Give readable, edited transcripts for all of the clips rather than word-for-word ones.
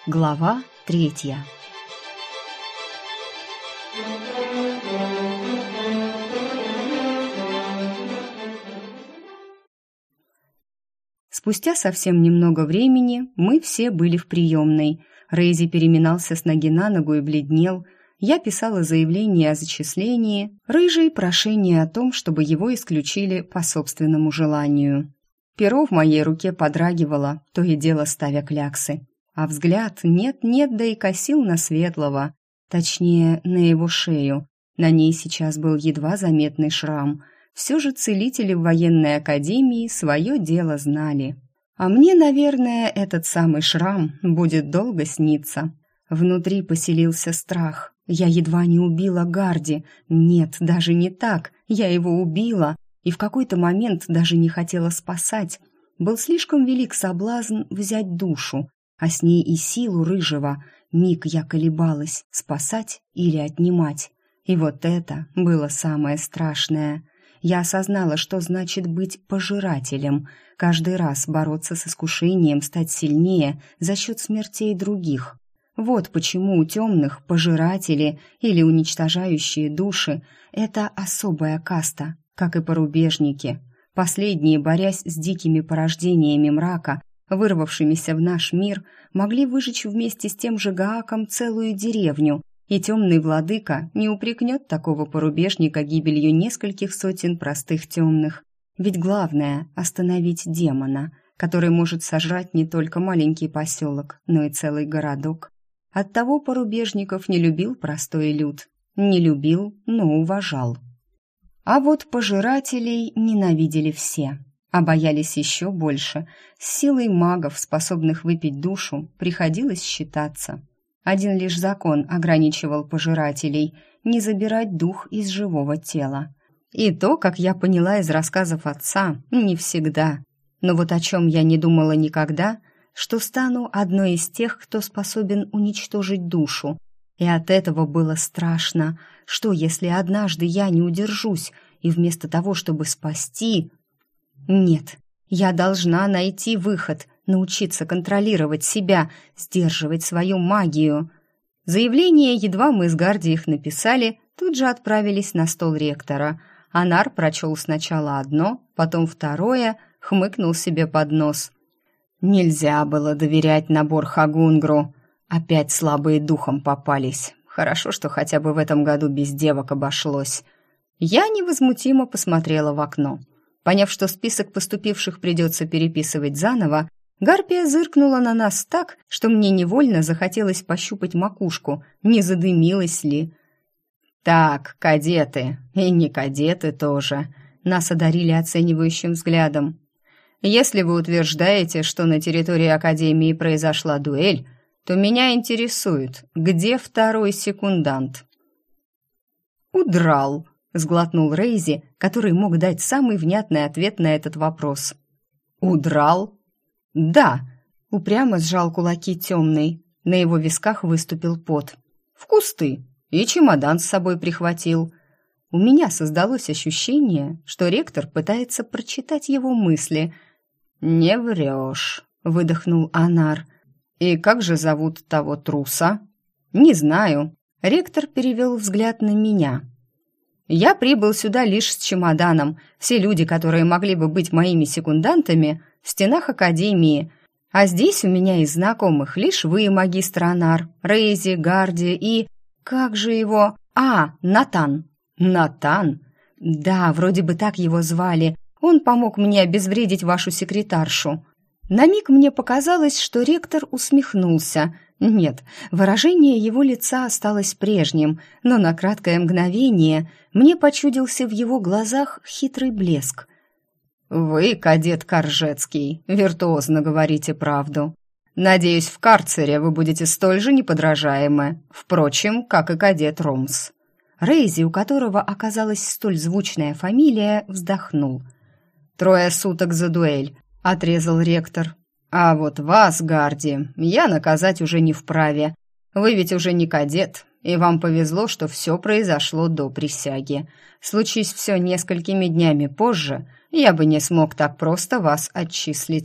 Глава 3. Спустя совсем немного времени мы все были в приемной. Рейзи переминался с ноги на ногу и бледнел. Я писала заявление о зачислении, Рыжий прошение о том, чтобы его исключили по собственному желанию. Перо в моей руке подрагивало, то и дело ставя кляксы. А взгляд нет-нет, да и косил на Светлого, точнее, на его шею. На ней сейчас был едва заметный шрам. Все же целители в военной академии свое дело знали. А мне, наверное, этот самый шрам будет долго сниться. Внутри поселился страх. Я едва не убила Гарди. Нет, даже не так. Я его убила и в какой-то момент даже не хотела спасать. Был слишком велик соблазн взять душу, а с ней и силу Рыжего. Миг я колебалась, спасать или отнимать. И вот это было самое страшное. Я осознала, что значит быть пожирателем, каждый раз бороться с искушением стать сильнее за счет смертей других. Вот почему у темных пожиратели или уничтожающие души – это особая каста, как и порубежники. Последние, борясь с дикими порождениями мрака, вырвавшимися в наш мир, могли выжечь вместе с тем же Гааком целую деревню, и темный владыка не упрекнет такого порубежника гибелью нескольких сотен простых темных. Ведь главное – остановить демона, который может сожрать не только маленький поселок, но и целый городок. Оттого порубежников не любил простой люд. Не любил, но уважал. А вот пожирателей ненавидели все, а боялись еще больше. С силой магов, способных выпить душу, приходилось считаться. Один лишь закон ограничивал пожирателей – не забирать дух из живого тела. И то, как я поняла из рассказов отца, не всегда. Но вот о чем я не думала никогда, что стану одной из тех, кто способен уничтожить душу. И от этого было страшно. Что, если однажды я не удержусь, и вместо того, чтобы спасти... Нет, я должна найти выход, научиться контролировать себя, сдерживать свою магию. Заявление, едва мы с Гарди их написали, тут же отправились на стол ректора. Анар прочел сначала одно, потом второе, хмыкнул себе под нос. Нельзя было доверять набор Хагунгру. Опять слабые духом попались. Хорошо, что хотя бы в этом году без девок обошлось. Я невозмутимо посмотрела в окно. Поняв, что список поступивших придется переписывать заново, Гарпия зыркнула на нас так, что мне невольно захотелось пощупать макушку, не задымилась ли. «Так, кадеты, и не кадеты тоже», нас одарили оценивающим взглядом. «Если вы утверждаете, что на территории Академии произошла дуэль, то меня интересует, где второй секундант?» «Удрал», — сглотнул Рейзи, который мог дать самый внятный ответ на этот вопрос. «Удрал?» «Да», — упрямо сжал кулаки темный. На его висках выступил пот. «В кусты. И чемодан с собой прихватил». У меня создалось ощущение, что ректор пытается прочитать его мысли. «Не врешь», — выдохнул Анар. «И как же зовут того труса?» «Не знаю». Ректор перевел взгляд на меня. «Я прибыл сюда лишь с чемоданом. Все люди, которые могли бы быть моими секундантами, в стенах Академии. А здесь у меня из знакомых лишь вы, магистр Анар, Рейзи, Гарди и... Как же его... Натан». «Натан?» «Да, вроде бы так его звали. Он помог мне обезвредить вашу секретаршу». На миг мне показалось, что ректор усмехнулся. Нет, выражение его лица осталось прежним, но на краткое мгновение мне почудился в его глазах хитрый блеск. «Вы, кадет Коржецкий, виртуозно говорите правду. Надеюсь, в карцере вы будете столь же неподражаемы, впрочем, как и кадет Ромс». Рейзи, у которого оказалась столь звучная фамилия, вздохнул. «3 суток за дуэль», — отрезал ректор. «А вот вас, Гарди, я наказать уже не вправе. Вы ведь уже не кадет, и вам повезло, что все произошло до присяги. Случись все несколькими днями позже, я бы не смог так просто вас отчислить».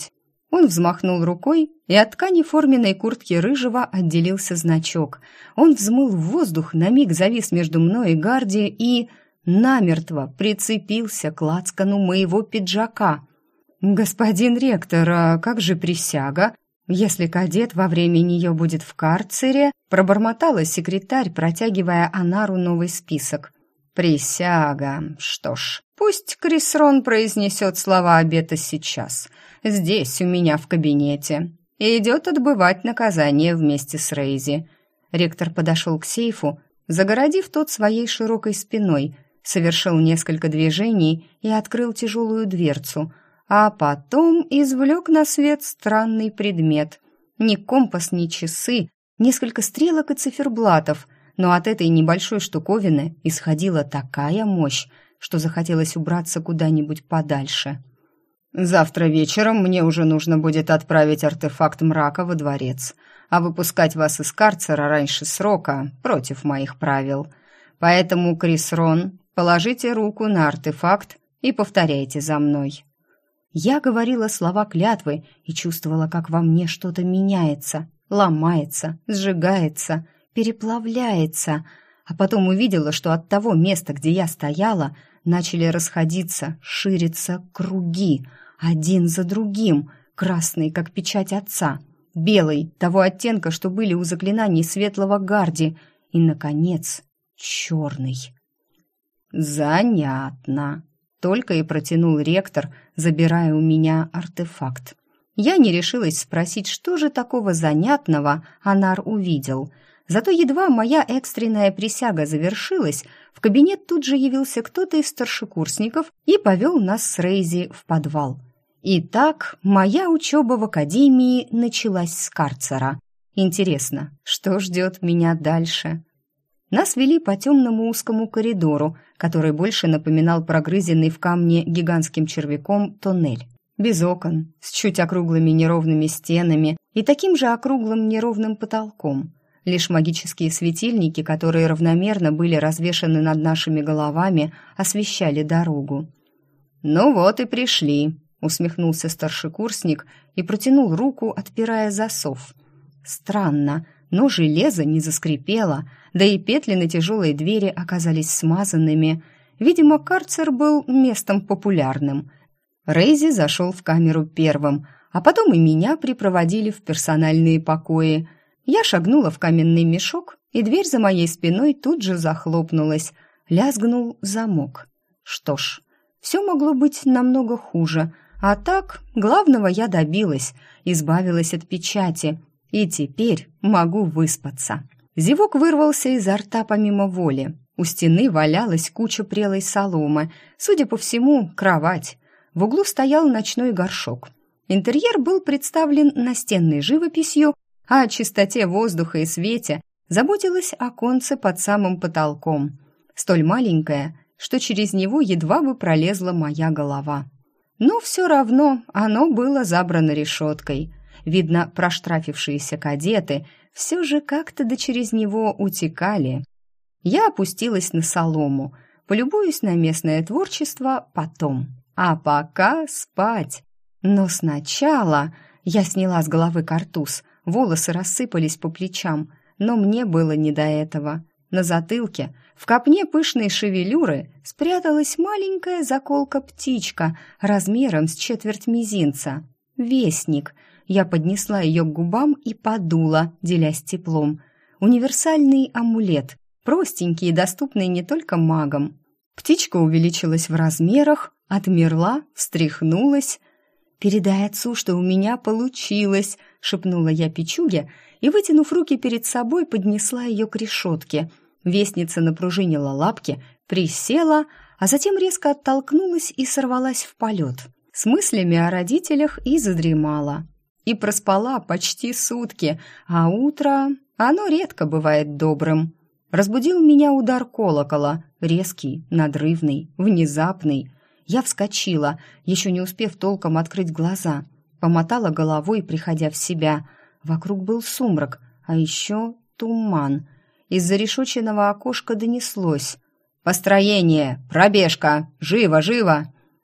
Он взмахнул рукой, и от ткани форменной куртки Рыжего отделился значок. Он взмыл в воздух, на миг завис между мной и Гарди и намертво прицепился к лацкану моего пиджака. «Господин ректор, а как же присяга? Если кадет во время нее будет в карцере?» пробормотала секретарь, протягивая Анару новый список. «Присяга. Что ж, пусть Крисрон произнесет слова обета сейчас, здесь, у меня в кабинете, и идет отбывать наказание вместе с Рейзи». Ректор подошел к сейфу, загородив тот своей широкой спиной, совершил несколько движений и открыл тяжелую дверцу, а потом извлек на свет странный предмет. Ни компас, ни часы, несколько стрелок и циферблатов, но от этой небольшой штуковины исходила такая мощь, что захотелось убраться куда-нибудь подальше. «Завтра вечером мне уже нужно будет отправить артефакт мрака во дворец, а выпускать вас из карцера раньше срока против моих правил. Поэтому, Крисрон, положите руку на артефакт и повторяйте за мной». Я говорила слова клятвы и чувствовала, как во мне что-то меняется, ломается, сжигается, переплавляется, а потом увидела, что от того места, где я стояла, начали расходиться, шириться круги, один за другим, красный, как печать отца, белый, того оттенка, что были у заклинаний светлого Гарди, и, наконец, черный. «Занятно», — только и протянул ректор, забирая у меня артефакт. Я не решилась спросить, что же такого занятного Анар увидел. Зато едва моя экстренная присяга завершилась, в кабинет тут же явился кто-то из старшекурсников и повел нас с Рейзи в подвал. Итак, моя учеба в академии началась с карцера. Интересно, что ждет меня дальше? Нас вели по темному узкому коридору, который больше напоминал прогрызенный в камне гигантским червяком тоннель. Без окон, с чуть округлыми неровными стенами и таким же округлым неровным потолком. Лишь магические светильники, которые равномерно были развешаны над нашими головами, освещали дорогу. «Ну вот и пришли», — усмехнулся старшекурсник и протянул руку, отпирая засов. Странно, но железо не заскрипело, да и петли на тяжелой двери оказались смазанными. Видимо, карцер был местом популярным. Рейзи зашел в камеру первым, а потом и меня припроводили в персональные покои. Я шагнула в каменный мешок, и дверь за моей спиной тут же захлопнулась. Лязгнул замок. Что ж, все могло быть намного хуже, а так главного я добилась, избавилась от печати, и теперь могу выспаться. Зевок вырвался изо рта помимо воли. У стены валялась куча прелой соломы, судя по всему, кровать. В углу стоял ночной горшок. Интерьер был представлен настенной живописью, а о чистоте воздуха и свете заботилось оконце под самым потолком, столь маленькое, что через него едва бы пролезла моя голова. Но все равно оно было забрано решеткой. Видно, проштрафившиеся кадеты все же как-то да через него утекали. Я опустилась на солому, полюбуюсь на местное творчество потом. А пока спать. Но сначала я сняла с головы картуз, волосы рассыпались по плечам, но мне было не до этого. На затылке, в копне пышной шевелюры, спряталась маленькая заколка-птичка размером с четверть мизинца. Вестник. Я поднесла ее к губам и подула, делясь теплом. Универсальный амулет, простенький и доступный не только магам. Птичка увеличилась в размерах, отмерла, встряхнулась. «Передай отцу, что у меня получилось», — шепнула я Пичуге и, вытянув руки перед собой, поднесла ее к решетке. Вестница напружинила лапки, присела, а затем резко оттолкнулась и сорвалась в полет. С мыслями о родителях и задремала. И проспала почти сутки, а утро, оно редко бывает добрым. Разбудил меня удар колокола, резкий, надрывный, внезапный. Я вскочила, еще не успев толком открыть глаза, помотала головой, приходя в себя. Вокруг был сумрак, а еще туман. Из зарешоченного окошка донеслось: «Построение! Пробежка! Живо, живо!»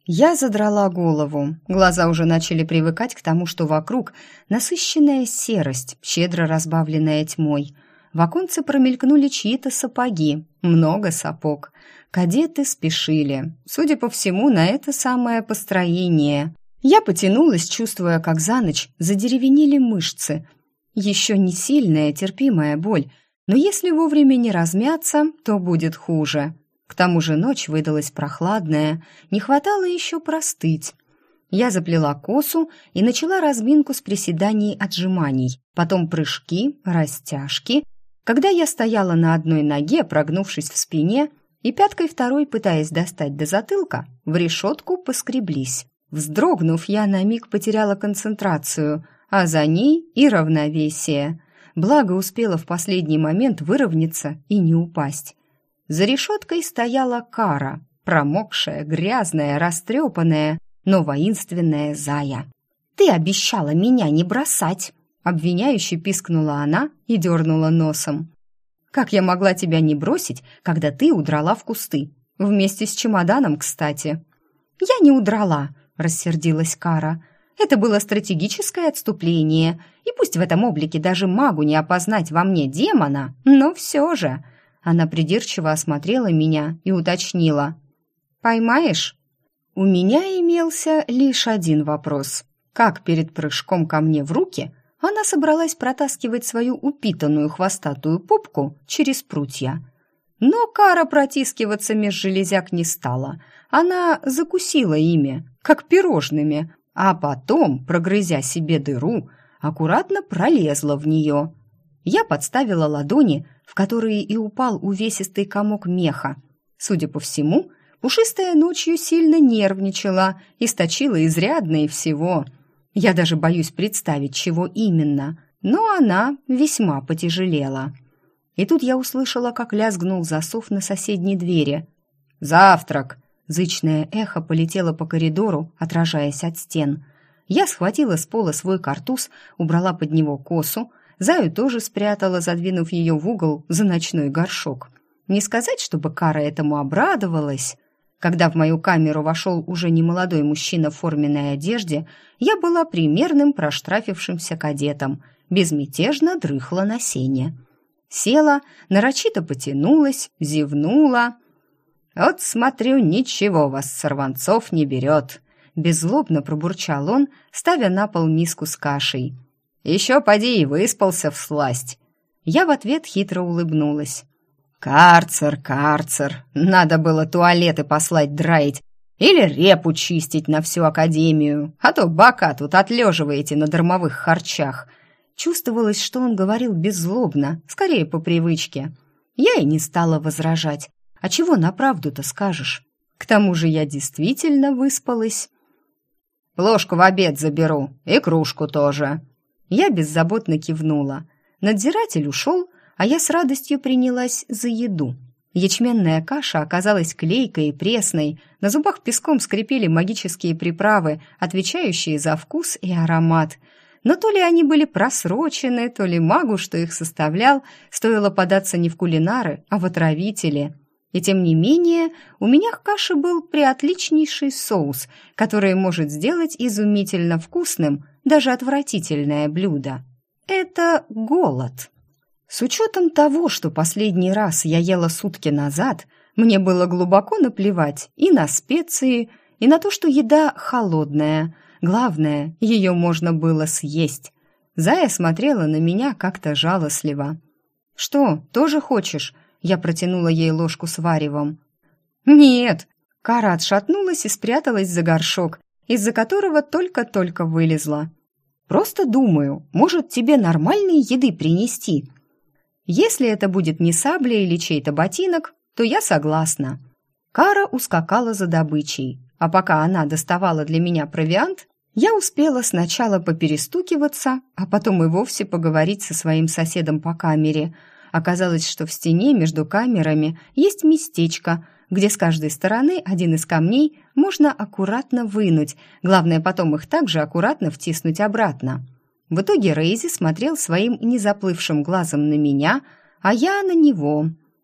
Я задрала голову. Глаза уже начали привыкать к тому, что вокруг насыщенная серость, щедро разбавленная тьмой. В оконце промелькнули чьи-то сапоги, много сапог. Кадеты спешили, судя по всему, на это самое построение. Я потянулась, чувствуя, как за ночь задеревенели мышцы. Еще не сильная, терпимая боль, но если вовремя не размяться, то будет хуже. К тому же ночь выдалась прохладная, не хватало еще простыть. Я заплела косу и начала разминку с приседаний, отжиманий, потом прыжки, растяжки. Когда я стояла на одной ноге, прогнувшись в спине, и пяткой второй, пытаясь достать до затылка, в решетку поскреблись. Вздрогнув, я на миг потеряла концентрацию, а за ней и равновесие. Благо успела в последний момент выровняться и не упасть. За решеткой стояла Кара, промокшая, грязная, растрепанная, но воинственная зая. «Ты обещала меня не бросать!» Обвиняюще пискнула она и дернула носом. «Как я могла тебя не бросить, когда ты удрала в кусты? Вместе с чемоданом, кстати». «Я не удрала», — рассердилась Кара. «Это было стратегическое отступление, и пусть в этом облике даже магу не опознать во мне демона, но все же...» Она придирчиво осмотрела меня и уточнила. «Поймаешь?» У меня имелся лишь один вопрос. Как перед прыжком ко мне в руки она собралась протаскивать свою упитанную хвостатую попку через прутья? Но Кара протискиваться меж железяк не стала. Она закусила ими, как пирожными, а потом, прогрызя себе дыру, аккуратно пролезла в нее. Я подставила ладони, в которые и упал увесистый комок меха. Судя по всему, пушистая ночью сильно нервничала, источила изрядно и всего. Я даже боюсь представить, чего именно, но она весьма потяжелела. И тут я услышала, как лязгнул засов на соседней двери. «Завтрак!» — зычное эхо полетело по коридору, отражаясь от стен. Я схватила с пола свой картуз, убрала под него косу, Заю тоже спрятала, задвинув ее в угол за ночной горшок. Не сказать, чтобы Кара этому обрадовалась. Когда в мою камеру вошел уже немолодой мужчина в форменной одежде, я была примерным проштрафившимся кадетом, безмятежно дрыхла на сене. Села, нарочито потянулась, зевнула. «Вот смотрю, ничего вас, сорванцов, не берет», — беззлобно пробурчал он, ставя на пол миску с кашей. «Еще поди и выспался всласть». Я в ответ хитро улыбнулась. «Карцер, карцер, надо было туалеты послать драить или репу чистить на всю академию, а то бока тут отлеживаете на дармовых харчах». Чувствовалось, что он говорил беззлобно, скорее по привычке. Я и не стала возражать. А чего на правду-то скажешь? К тому же я действительно выспалась. «Ложку в обед заберу, и кружку тоже». Я беззаботно кивнула. Надзиратель ушел, а я с радостью принялась за еду. Ячменная каша оказалась клейкой и пресной, на зубах песком скрипели магические приправы, отвечающие за вкус и аромат. Но то ли они были просрочены, то ли магу, что их составлял, стоило податься не в кулинары, а в отравители. И тем не менее, у меня к каше был приотличнейший соус, который может сделать изумительно вкусным даже отвратительное блюдо. Это голод. С учетом того, что последний раз я ела сутки назад, мне было глубоко наплевать и на специи, и на то, что еда холодная. Главное, ее можно было съесть. Зая смотрела на меня как-то жалостливо. «Что, тоже хочешь?» Я протянула ей ложку с варевом. «Нет!» Кара отшатнулась и спряталась за горшок, из-за которого только-только вылезла. «Просто думаю, может, тебе нормальной еды принести? Если это будет не сабля или чей-то ботинок, то я согласна». Кара ускакала за добычей, а пока она доставала для меня провиант, я успела сначала поперестукиваться, а потом и вовсе поговорить со своим соседом по камере. Оказалось, что в стене между камерами есть местечко, где с каждой стороны один из камней можно аккуратно вынуть, главное потом их также аккуратно втиснуть обратно. В итоге Рейзи смотрел своим незаплывшим глазом на меня, а я на него.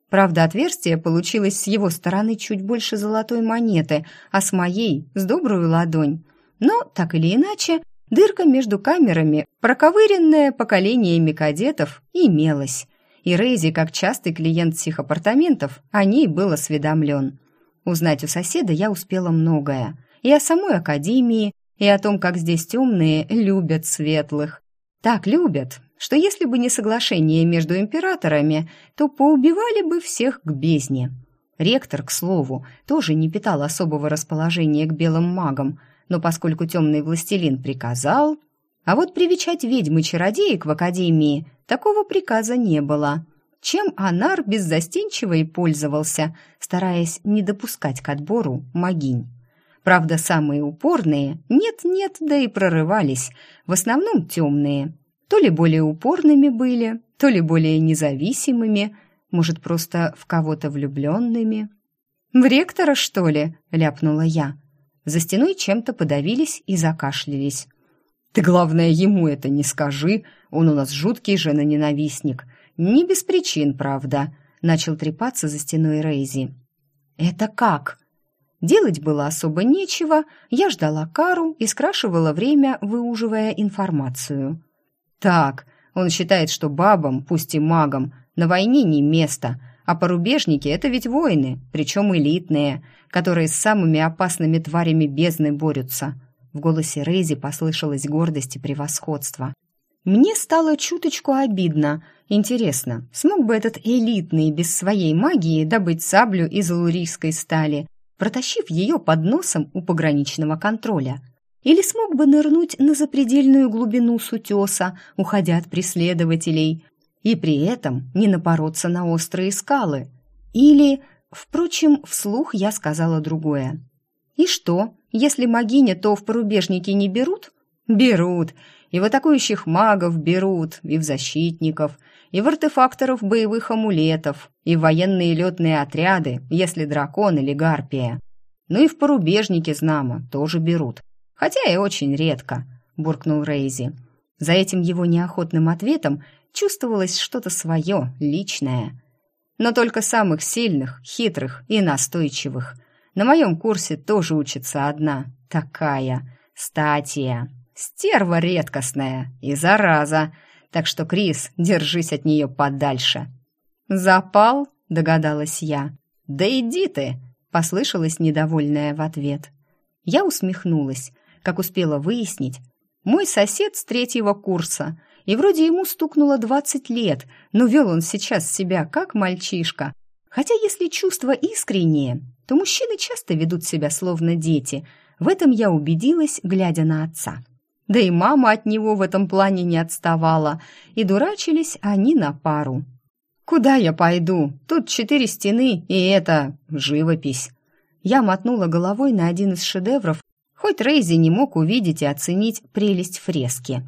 Правда, отверстие получилось с его стороны чуть больше золотой монеты, а с моей — с добрую ладонь. Но, так или иначе, дырка между камерами, проковыренная поколениями кадетов, имелась. И Рейзи, как частый клиент сих апартаментов, о ней был осведомлен. Узнать у соседа я успела многое. И о самой академии, и о том, как здесь темные любят светлых. Так любят, что если бы не соглашение между императорами, то поубивали бы всех к бездне. Ректор, к слову, тоже не питал особого расположения к белым магам, но поскольку темный властелин приказал... А вот привечать ведьм и чародеек в академии такого приказа не было, чем Анар беззастенчиво и пользовался, стараясь не допускать к отбору могинь. Правда, самые упорные нет-нет, да и прорывались, в основном темные. То ли более упорными были, то ли более независимыми, может, просто в кого-то влюбленными. «В ректора, что ли?» — ляпнула я. За стеной чем-то подавились и закашлялись. «Ты, главное, ему это не скажи, он у нас жуткий женоненавистник. Не без причин, правда», — начал трепаться за стеной Рейзи. «Это как?» Делать было особо нечего, я ждала кару и скрашивала время, выуживая информацию. «Так, он считает, что бабам, пусть и магам, на войне не место, а порубежники — это ведь воины, причем элитные, которые с самыми опасными тварями бездны борются». В голосе Рейзи послышалась гордость и превосходство. Мне стало чуточку обидно. Интересно, смог бы этот элитный без своей магии добыть саблю из алурийской стали, протащив ее под носом у пограничного контроля? Или смог бы нырнуть на запредельную глубину с утеса, уходя от преследователей, и при этом не напороться на острые скалы? Или, впрочем, вслух я сказала другое. И что, если могиня, то в порубежники не берут? Берут. И в атакующих магов берут, и в защитников, и в артефакторов боевых амулетов, и в военные летные отряды, если дракон или гарпия. Ну и в порубежники, знамо, тоже берут. Хотя и очень редко, буркнул Рейзи. За этим его неохотным ответом чувствовалось что-то свое, личное. Но только самых сильных, хитрых и настойчивых. На моем курсе тоже учится одна, такая, Статия. Стерва редкостная и зараза, так что, Крис, держись от нее подальше. «Запал?» — догадалась я. «Да иди ты!» — послышалось недовольное в ответ. Я усмехнулась, как успела выяснить. Мой сосед с 3-го курса, и вроде ему стукнуло 20 лет, но вел он сейчас себя как мальчишка. Хотя если чувства искренние, то мужчины часто ведут себя словно дети. В этом я убедилась, глядя на отца. Да и мама от него в этом плане не отставала, и дурачились они на пару. «Куда я пойду? Тут 4 стены, и это живопись». Я мотнула головой на один из шедевров, хоть Рейзи не мог увидеть и оценить прелесть фрески.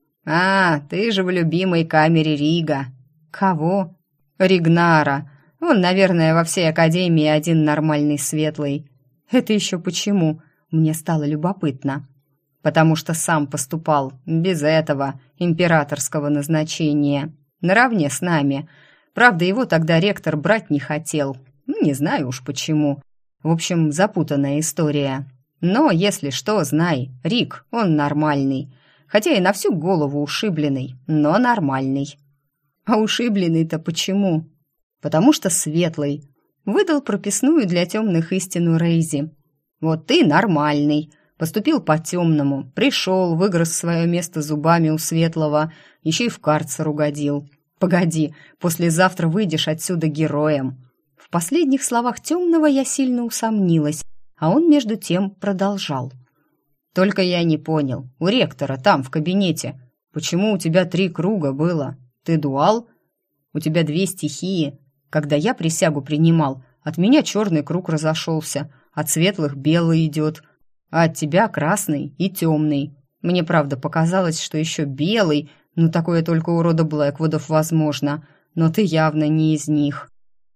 «А, ты же в любимой камере Рига». «Кого?» «Ригнара. Он, наверное, во всей академии один нормальный светлый». «Это еще почему?» Мне стало любопытно. «Потому что сам поступал без этого императорского назначения, наравне с нами. Правда, его тогда ректор брать не хотел. Не знаю уж почему. В общем, запутанная история. Но, если что, знай, Рик, он нормальный. Хотя и на всю голову ушибленный, но нормальный». «А ушибленный-то почему?» «Потому что светлый». Выдал прописную для темных истину Рейзи. «Вот ты нормальный. Поступил по-темному, пришел, выгрыз свое место зубами у светлого, еще и в карцер угодил. Погоди, послезавтра выйдешь отсюда героем». В последних словах темного я сильно усомнилась, а он между тем продолжал. «Только я не понял, у ректора там, в кабинете, почему у тебя 3 круга было? Ты дуал? У тебя 2 стихии. Когда я присягу принимал, от меня черный круг разошелся, от светлых белый идет, а от тебя красный и темный. Мне, правда, показалось, что еще белый, ну такое только у рода Блэквудов возможно, но ты явно не из них».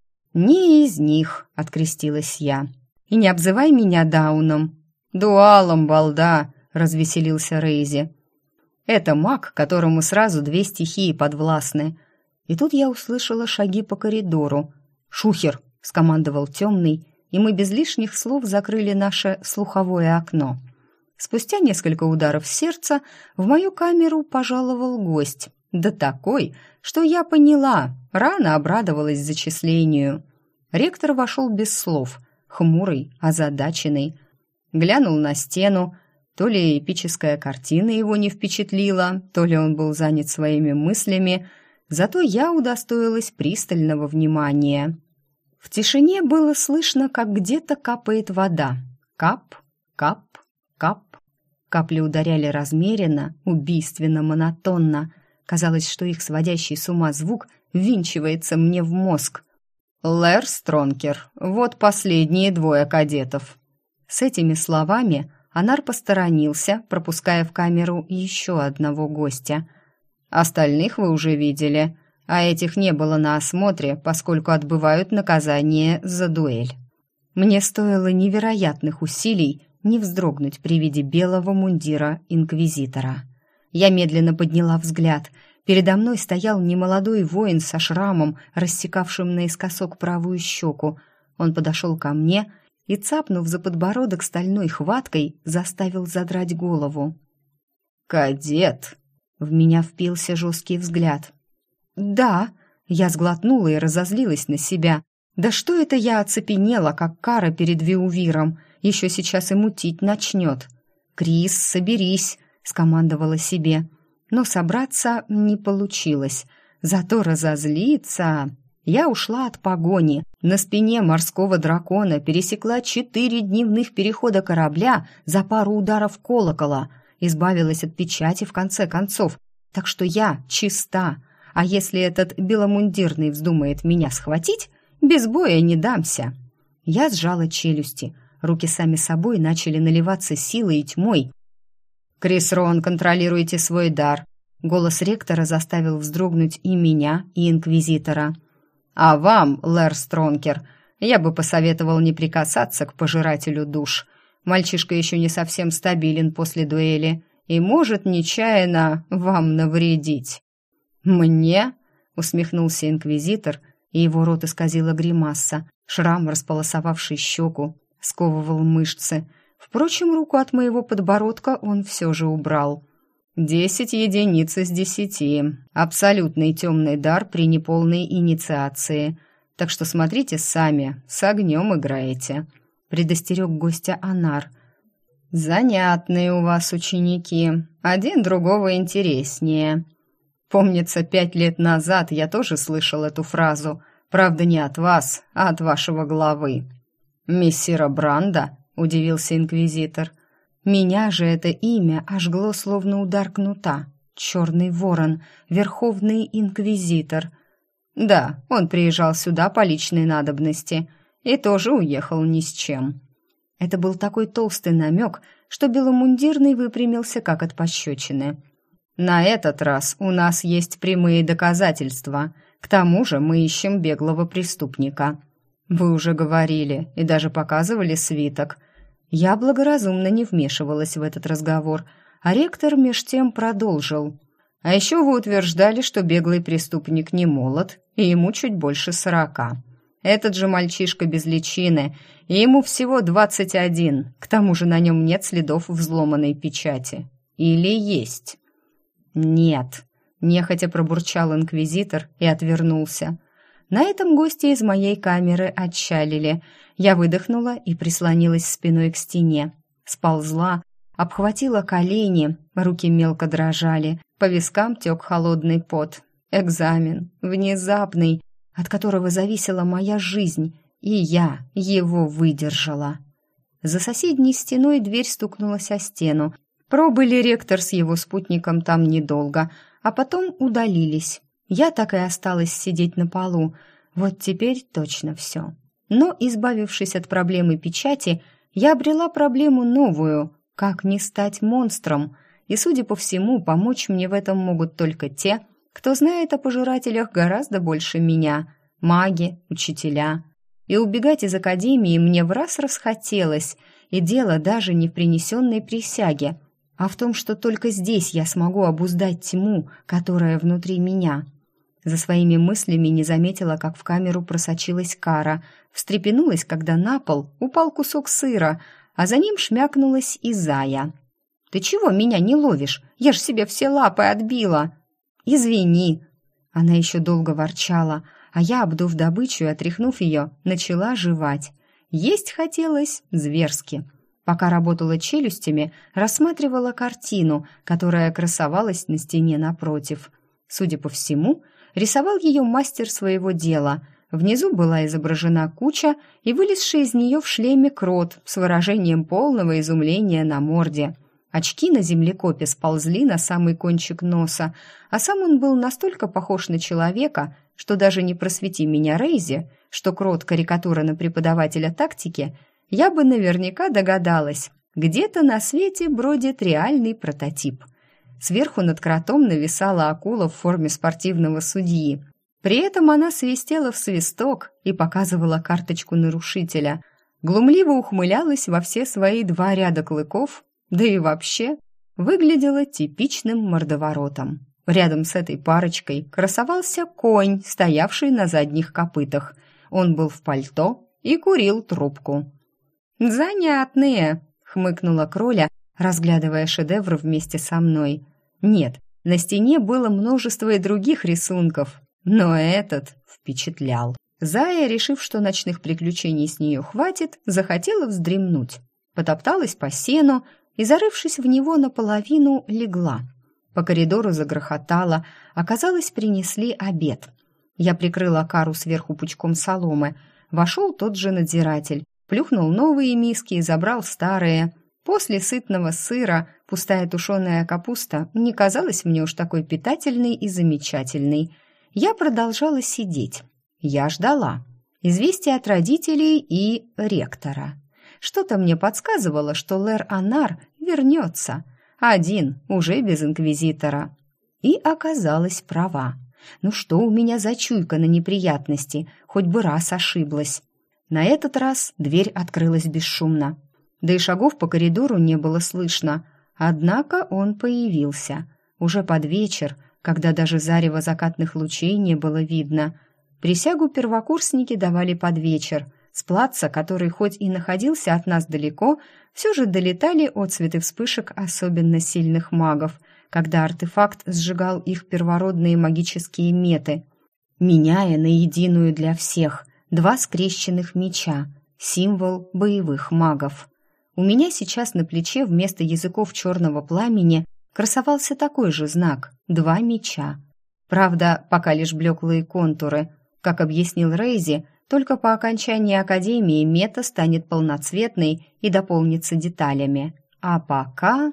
«Не из них», — открестилась я. «И не обзывай меня Дауном». «Дуалом, балда», — развеселился Рейзи. «Это маг, которому сразу 2 стихии подвластны». И тут я услышала шаги по коридору. «Шухер!» — скомандовал темный, и мы без лишних слов закрыли наше слуховое окно. Спустя несколько ударов сердца в мою камеру пожаловал гость. Да такой, что я поняла, рано обрадовалась зачислению. Ректор вошел без слов, хмурый, озадаченный. Глянул на стену. То ли эпическая картина его не впечатлила, то ли он был занят своими мыслями, зато я удостоилась пристального внимания. В тишине было слышно, как где-то капает вода. Кап, кап, кап. Капли ударяли размеренно, убийственно, монотонно. Казалось, что их сводящий с ума звук ввинчивается мне в мозг. «Лэр Стронкер, вот последние 2 кадетов». С этими словами Анар посторонился, пропуская в камеру еще одного гостя. «Остальных вы уже видели, а этих не было на осмотре, поскольку отбывают наказание за дуэль». Мне стоило невероятных усилий не вздрогнуть при виде белого мундира инквизитора. Я медленно подняла взгляд. Передо мной стоял немолодой воин со шрамом, рассекавшим наискосок правую щеку. Он подошел ко мне и, цапнув за подбородок стальной хваткой, заставил задрать голову. «Кадет!» — в меня впился жесткий взгляд. «Да!» — я сглотнула и разозлилась на себя. «Да что это я оцепенела, как кара перед Виувиром? Еще сейчас и мутить начнет!» «Крис, соберись!» — скомандовала себе. Но собраться не получилось. Зато разозлиться... Я ушла от погони. На спине морского дракона пересекла 4 дневных перехода корабля за пару ударов колокола. Избавилась от печати в конце концов. Так что я чиста. А если этот беломундирный вздумает меня схватить, без боя не дамся. Я сжала челюсти. Руки сами собой начали наливаться силой и тьмой. «Крис Рон, контролируйте свой дар». Голос ректора заставил вздрогнуть и меня, и инквизитора. «А вам, Лэр Стронкер, я бы посоветовал не прикасаться к пожирателю душ. Мальчишка еще не совсем стабилен после дуэли и может нечаянно вам навредить». «Мне?» — усмехнулся инквизитор, и его рот исказила гримаса. Шрам, располосовавший щеку, сковывал мышцы. Впрочем, руку от моего подбородка он все же убрал. 10 единиц из 10. Абсолютный темный дар при неполной инициации. Так что смотрите сами, с огнем играете», — предостерег гостя Анар. «Занятные у вас ученики. Один другого интереснее. Помнится, 5 лет назад я тоже слышал эту фразу. Правда, не от вас, а от вашего главы». «Мессира Бранда?» — удивился инквизитор. Меня же это имя ожгло словно удар кнута. Черный ворон, верховный инквизитор. Да, он приезжал сюда по личной надобности и тоже уехал ни с чем. Это был такой толстый намек, что беломундирный выпрямился как от пощечины. На этот раз у нас есть прямые доказательства. К тому же мы ищем беглого преступника. Вы уже говорили и даже показывали свиток. Я благоразумно не вмешивалась в этот разговор, а ректор меж тем продолжил. «А еще вы утверждали, что беглый преступник не молод, и ему чуть больше 40. Этот же мальчишка без личины, и ему всего 21, к тому же на нем нет следов взломанной печати. Или есть?» «Нет», — нехотя пробурчал инквизитор и отвернулся. На этом гости из моей камеры отчалили. Я выдохнула и прислонилась спиной к стене. Сползла, обхватила колени, руки мелко дрожали, по вискам тек холодный пот. Экзамен, внезапный, от которого зависела моя жизнь, и я его выдержала. За соседней стеной дверь стукнулась о стену. Пробыли ректор с его спутником там недолго, а потом удалились. Я так и осталась сидеть на полу. Вот теперь точно все. Но, избавившись от проблемы печати, я обрела проблему новую — как не стать монстром. И, судя по всему, помочь мне в этом могут только те, кто знает о пожирателях гораздо больше меня. Маги, учителя. И убегать из академии мне враз расхотелось. И дело даже не в принесенной присяге, а в том, что только здесь я смогу обуздать тьму, которая внутри меня. За своими мыслями не заметила, как в камеру просочилась Кара, встрепенулась, когда на пол упал кусок сыра, а за ним шмякнулась и Зая. «Ты чего меня не ловишь? Я ж себе все лапы отбила!» «Извини!» Она еще долго ворчала, а я, обдув добычу и отряхнув ее, начала жевать. Есть хотелось зверски. Пока работала челюстями, рассматривала картину, которая красовалась на стене напротив. Судя по всему, рисовал ее мастер своего дела. Внизу была изображена куча и вылезший из нее в шлеме крот с выражением полного изумления на морде. Очки на землекопе сползли на самый кончик носа, а сам он был настолько похож на человека, что даже не просвети меня, Рейзи, что крот — карикатура на преподавателя тактики, я бы наверняка догадалась, где-то на свете бродит реальный прототип. Сверху над кротом нависала акула в форме спортивного судьи. При этом она свистела в свисток и показывала карточку нарушителя, глумливо ухмылялась во все свои 2 ряда клыков, да и вообще выглядела типичным мордоворотом. Рядом с этой парочкой красовался конь, стоявший на задних копытах. Он был в пальто и курил трубку. «Занятные!» — хмыкнула Кроля, разглядывая шедевр вместе со мной. Нет, на стене было множество и других рисунков, но этот впечатлял. Зая, решив, что ночных приключений с нее хватит, захотела вздремнуть. Потопталась по сену и, зарывшись в него наполовину, легла. По коридору загрохотало, оказалось, принесли обед. Я прикрыла Кару сверху пучком соломы. Вошел тот же надзиратель, плюхнул новые миски и забрал старые. После сытного сыра пустая тушеная капуста не казалась мне уж такой питательной и замечательной. Я продолжала сидеть. Я ждала. Известия от родителей и ректора. Что-то мне подсказывало, что Лэр Анар вернется. Один, уже без инквизитора. И оказалась права. Ну что у меня за чуйка на неприятности, хоть бы раз ошиблась. На этот раз дверь открылась бесшумно. Да и шагов по коридору не было слышно. Однако он появился. Уже под вечер, когда даже зарево закатных лучей не было видно. Присягу первокурсники давали под вечер. С плаца, который хоть и находился от нас далеко, все же долетали отцветы вспышек особенно сильных магов, когда артефакт сжигал их первородные магические меты, меняя на единую для всех 2 скрещенных меча, символ боевых магов. У меня сейчас на плече вместо языков черного пламени красовался такой же знак — 2 меча. Правда, пока лишь блеклые контуры. Как объяснил Рейзи, только по окончании академии мета станет полноцветной и дополнится деталями. А пока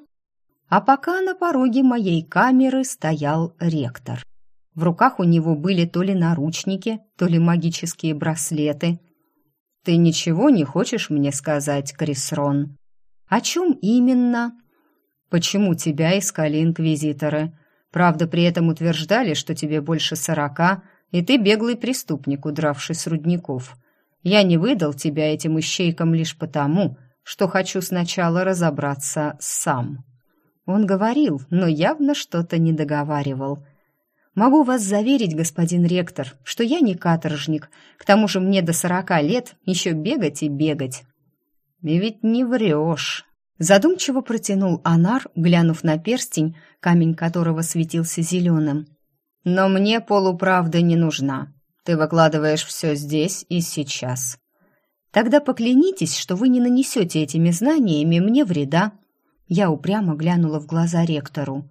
на пороге моей камеры стоял ректор. В руках у него были то ли наручники, то ли магические браслеты. «Ты ничего не хочешь мне сказать, Крисрон?» «О чем именно?» «Почему тебя искали инквизиторы? Правда, при этом утверждали, что тебе больше 40, и ты беглый преступник, удравший с рудников. Я не выдал тебя этим ищейкам лишь потому, что хочу сначала разобраться сам». Он говорил, но явно что-то не договаривал. «Могу вас заверить, господин ректор, что я не каторжник. К тому же мне до 40 лет еще бегать и бегать». «И ведь не врешь», — задумчиво протянул Анар, глянув на перстень, камень которого светился зеленым. «Но мне полуправда не нужна. Ты выкладываешь все здесь и сейчас». «Тогда поклянитесь, что вы не нанесете этими знаниями мне вреда». Я упрямо глянула в глаза ректору.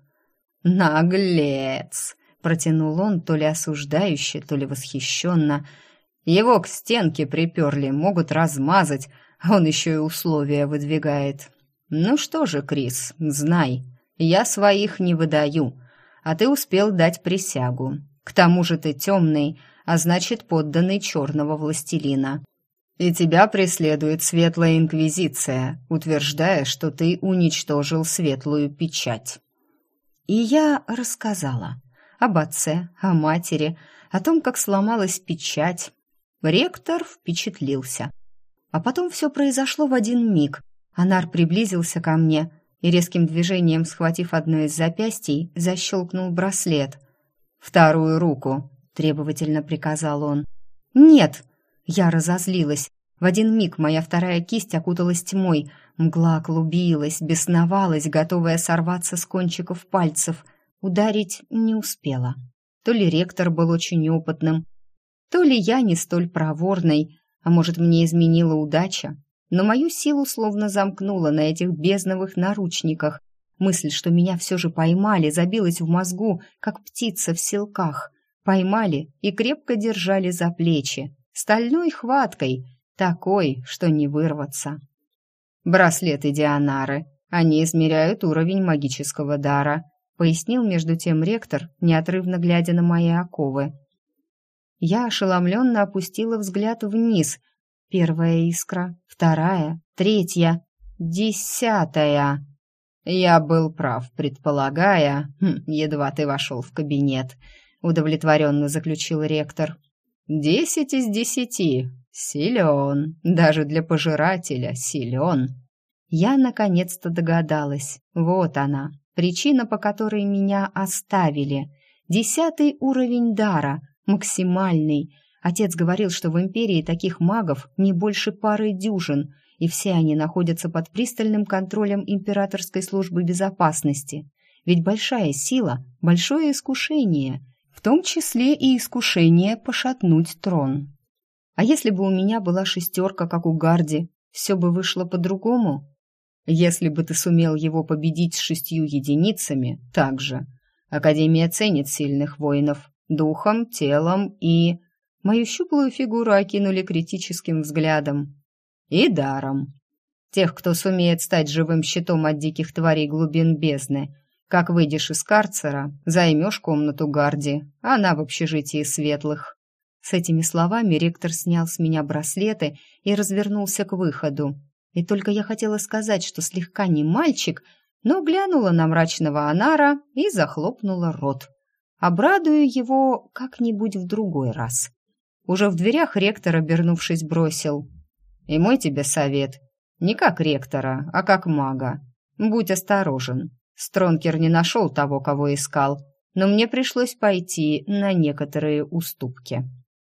«Наглец!» — протянул он то ли осуждающе, то ли восхищенно. «Его к стенке приперли, могут размазать, а он еще и условия выдвигает. Ну что же, Крис, знай, я своих не выдаю, а ты успел дать присягу. К тому же ты темный, а значит, подданный черного властелина. И тебя преследует Светлая Инквизиция, утверждая, что ты уничтожил Светлую Печать». И я рассказала об отце, о матери, о том, как сломалась печать. Ректор впечатлился. А потом все произошло в один миг. Анар приблизился ко мне и резким движением, схватив одно из запястий, защелкнул браслет. «Вторую руку», — требовательно приказал он. «Нет!» Я разозлилась. В один миг моя вторая кисть окуталась тьмой. Мгла клубилась, бесновалась, готовая сорваться с кончиков пальцев. Ударить не успела. То ли ректор был очень опытным, то ли я не столь проворной, а может, мне изменила удача. Но мою силу словно замкнула на этих бездновых наручниках. Мысль, что меня все же поймали, забилась в мозгу, как птица в селках. Поймали и крепко держали за плечи, стальной хваткой, такой, что не вырваться. «Браслеты Дианары. Они измеряют уровень магического дара», пояснил между тем ректор, неотрывно глядя на мои оковы. Я ошеломленно опустила взгляд вниз. Первая искра, вторая, третья, 10. «Я был прав, предполагая, едва ты вошел в кабинет», удовлетворенно заключил ректор. 10 из 10. Силен. Даже для пожирателя силен. Я наконец-то догадалась. Вот она, причина, по которой меня оставили. 10 уровень дара, максимальный. Отец говорил, что в империи таких магов не больше пары дюжин, и все они находятся под пристальным контролем императорской службы безопасности. Ведь большая сила – большое искушение, в том числе и искушение пошатнуть трон. А если бы у меня была 6, как у Гарди, все бы вышло по-другому? Если бы ты сумел его победить с 6 единицами, так же. Академия ценит сильных воинов духом, телом и... Мою щуплую фигуру окинули критическим взглядом. И даром. Тех, кто сумеет стать живым щитом от диких тварей глубин бездны. Как выйдешь из карцера, займешь комнату Гарди, она в общежитии светлых. С этими словами ректор снял с меня браслеты и развернулся к выходу. И только я хотела сказать, что слегка не мальчик, но глянула на мрачного Анара и захлопнула рот. Обрадую его как-нибудь в другой раз. Уже в дверях ректор, обернувшись, бросил: «И мой тебе совет. Не как ректора, а как мага. Будь осторожен. Стронкер не нашел того, кого искал, но мне пришлось пойти на некоторые уступки».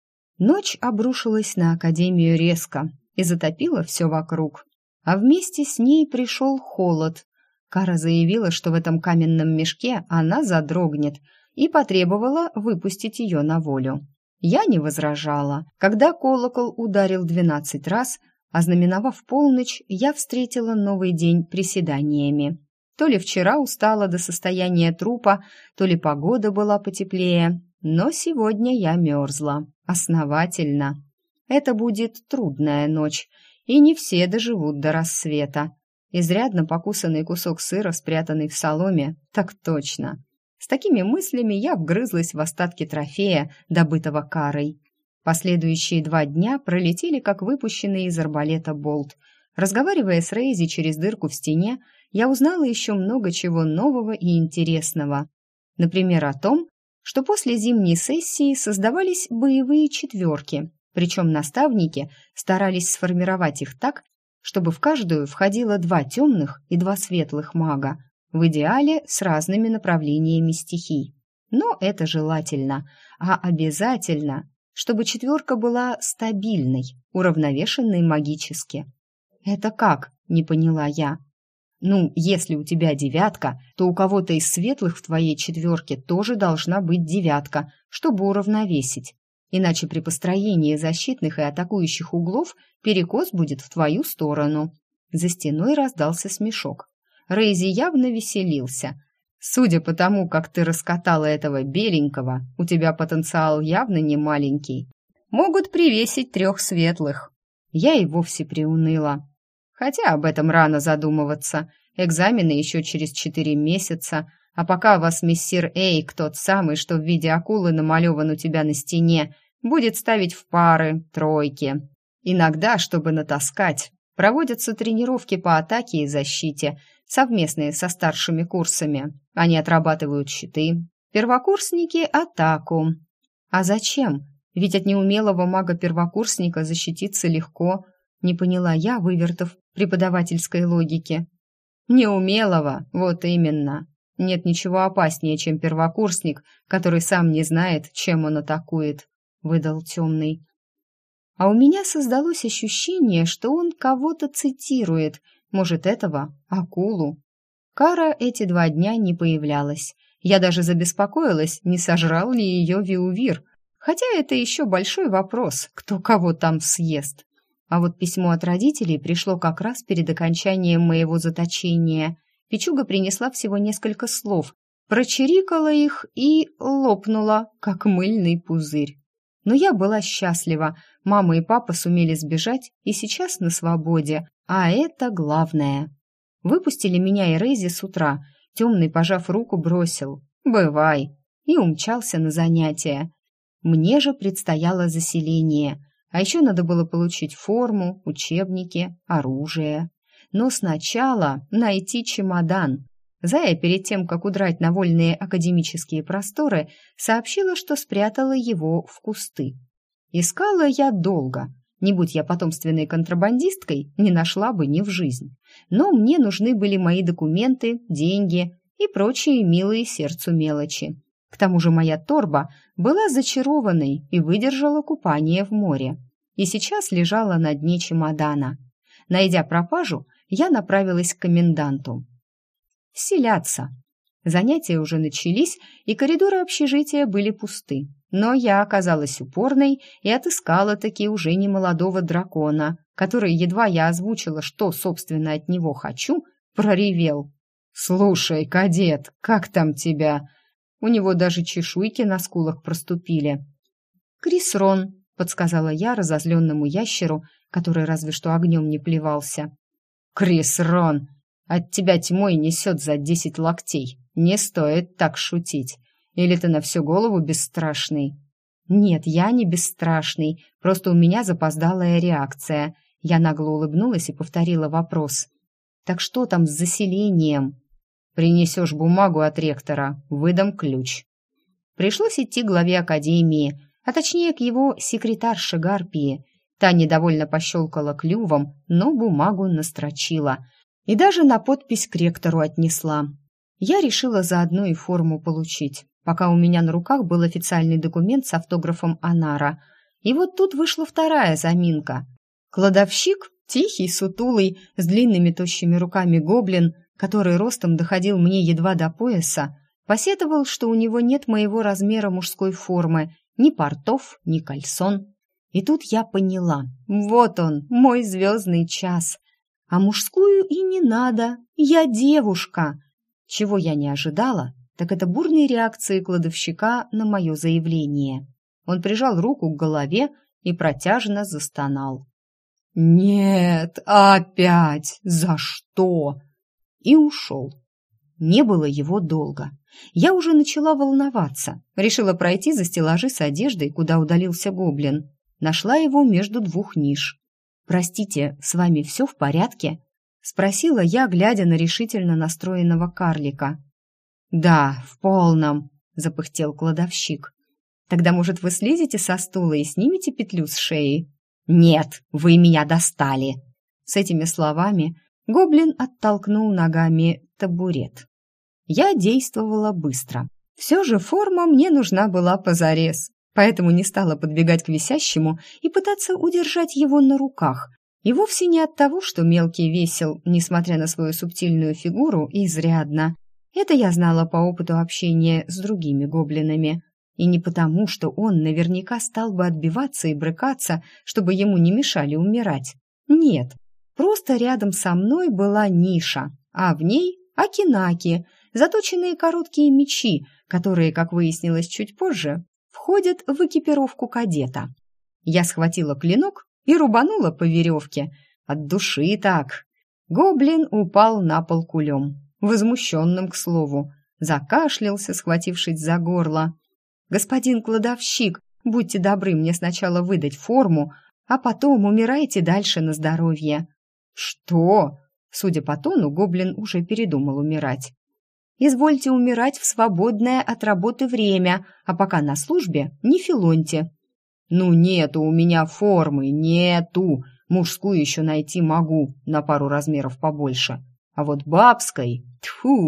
Ночь обрушилась на Академию резко и затопила все вокруг. А вместе с ней пришел холод. Кара заявила, что в этом каменном мешке она задрогнет, и потребовала выпустить ее на волю. Я не возражала. Когда колокол ударил 12 раз, ознаменовав полночь, я встретила новый день приседаниями. То ли вчера устала до состояния трупа, то ли погода была потеплее, но сегодня я мерзла. Основательно. Это будет трудная ночь, и не все доживут до рассвета. Изрядно покусанный кусок сыра, спрятанный в соломе, так точно. С такими мыслями я вгрызлась в остатки трофея, добытого Карой. Последующие 2 дня пролетели, как выпущенный из арбалета болт. Разговаривая с Рейзи через дырку в стене, я узнала еще много чего нового и интересного. Например, о том, что после зимней сессии создавались боевые четверки, причем наставники старались сформировать их так, чтобы в каждую входило 2 темных и 2 светлых мага, в идеале с разными направлениями стихий. Но это желательно, а обязательно, чтобы четверка была стабильной, уравновешенной магически. «Это как?» — не поняла я. «Ну, если у тебя 9, то у кого-то из светлых в твоей четверке тоже должна быть 9, чтобы уравновесить. Иначе при построении защитных и атакующих углов перекос будет в твою сторону». За стеной раздался смешок. Рейзи явно веселился. «Судя по тому, как ты раскатала этого беленького, у тебя потенциал явно не маленький. Могут привесить 3 светлых». Я и вовсе приуныла. Хотя об этом рано задумываться. Экзамены еще через 4 месяца, а пока вас мессир Эйк, тот самый, что в виде акулы намалеван у тебя на стене, будет ставить в пары, тройки. Иногда, чтобы натаскать, проводятся тренировки по атаке и защите, совместные со старшими курсами. Они отрабатывают щиты. Первокурсники — атаку. А зачем? Ведь от неумелого мага-первокурсника защититься легко. Не поняла я вывертов преподавательской логики. Неумелого, вот именно. Нет ничего опаснее, чем первокурсник, который сам не знает, чем он атакует», — выдал темный. А у меня создалось ощущение, что он кого-то цитирует, может, этого, акулу. Кара эти 2 дня не появлялась. Я даже забеспокоилась, не сожрал ли ее Виувир, хотя это еще большой вопрос, кто кого там съест. А вот письмо от родителей пришло как раз перед окончанием моего заточения. Пичуга принесла всего несколько слов, прочирикала их и лопнула, как мыльный пузырь. Но я была счастлива. Мама и папа сумели сбежать и сейчас на свободе, а это главное. Выпустили меня и Рейзи с утра. Темный, пожав руку, бросил «Бывай» и умчался на занятия. Мне же предстояло заселение, а еще надо было получить форму, учебники, оружие. Но сначала найти чемодан. Зая перед тем, как удрать на вольные академические просторы, сообщила, что спрятала его в кусты. Искала я долго. Не будь я потомственной контрабандисткой, не нашла бы ни в жизнь. Но мне нужны были мои документы, деньги и прочие милые сердцу мелочи. К тому же моя торба была зачарованной и выдержала купание в море. И сейчас лежала на дне чемодана. Найдя пропажу, я направилась к коменданту. Вселяться. Занятия уже начались, и коридоры общежития были пусты. Но я оказалась упорной и отыскала таки уже немолодого дракона, который, едва я озвучила, что, собственно, от него хочу, проревел. «Слушай, кадет, как там тебя?» У него даже чешуйки на скулах проступили. «Крисрон», — подсказала я разозленному ящеру, который разве что огнем не плевался. «Крисрон, от тебя тьмой несет за 10 локтей. Не стоит так шутить. Или ты на всю голову бесстрашный?» «Нет, я не бесстрашный, просто у меня запоздалая реакция». Я нагло улыбнулась и повторила вопрос. «Так что там с заселением?» «Принесешь бумагу от ректора, выдам ключ». Пришлось идти к главе академии, а точнее к его секретарше Гарпии. Та недовольно пощелкала клювом, но бумагу настрочила и даже на подпись к ректору отнесла. Я решила заодно и форму получить, пока у меня на руках был официальный документ с автографом Анара. И вот тут вышла вторая заминка. Кладовщик, тихий, сутулый, с длинными тощими руками гоблин, который ростом доходил мне едва до пояса, посетовал, что у него нет моего размера мужской формы, ни портов, ни кальсон. И тут я поняла, вот он, мой звездный час. А мужскую и не надо, я девушка. Чего я не ожидала, так это бурной реакции кладовщика на мое заявление. Он прижал руку к голове и протяжно застонал. «Нет, опять! За что?» И ушел. Не было его долго. Я уже начала волноваться. Решила пройти за стеллажи с одеждой, куда удалился гоблин. Нашла его между 2 ниш. «Простите, с вами все в порядке?» — спросила я, глядя на решительно настроенного карлика. «Да, в полном», — запыхтел кладовщик. «Тогда, может, вы слезете со стула и снимете петлю с шеи?» «Нет, вы меня достали!» С этими словами гоблин оттолкнул ногами табурет. Я действовала быстро. Все же форма мне нужна была позарез, поэтому не стала подбегать к висящему и пытаться удержать его на руках. И вовсе не от того, что мелкий весил, несмотря на свою субтильную фигуру, изрядно. Это я знала по опыту общения с другими гоблинами. И не потому, что он наверняка стал бы отбиваться и брыкаться, чтобы ему не мешали умирать. Нет, просто рядом со мной была ниша, а в ней акинаки, заточенные короткие мечи, которые, как выяснилось чуть позже, входят в экипировку кадета. Я схватила клинок и рубанула по веревке. От души так. Гоблин упал на пол кулем, возмущенным, к слову. Закашлялся, схватившись за горло. «Господин кладовщик, будьте добры мне сначала выдать форму, а потом умирайте дальше на здоровье». «Что?» Судя по тону, гоблин уже передумал умирать. «Извольте умирать в свободное от работы время, а пока на службе не филоньте». «Ну, нету у меня формы, нету. Мужскую еще найти могу, на пару размеров побольше. А вот бабской, тьфу!»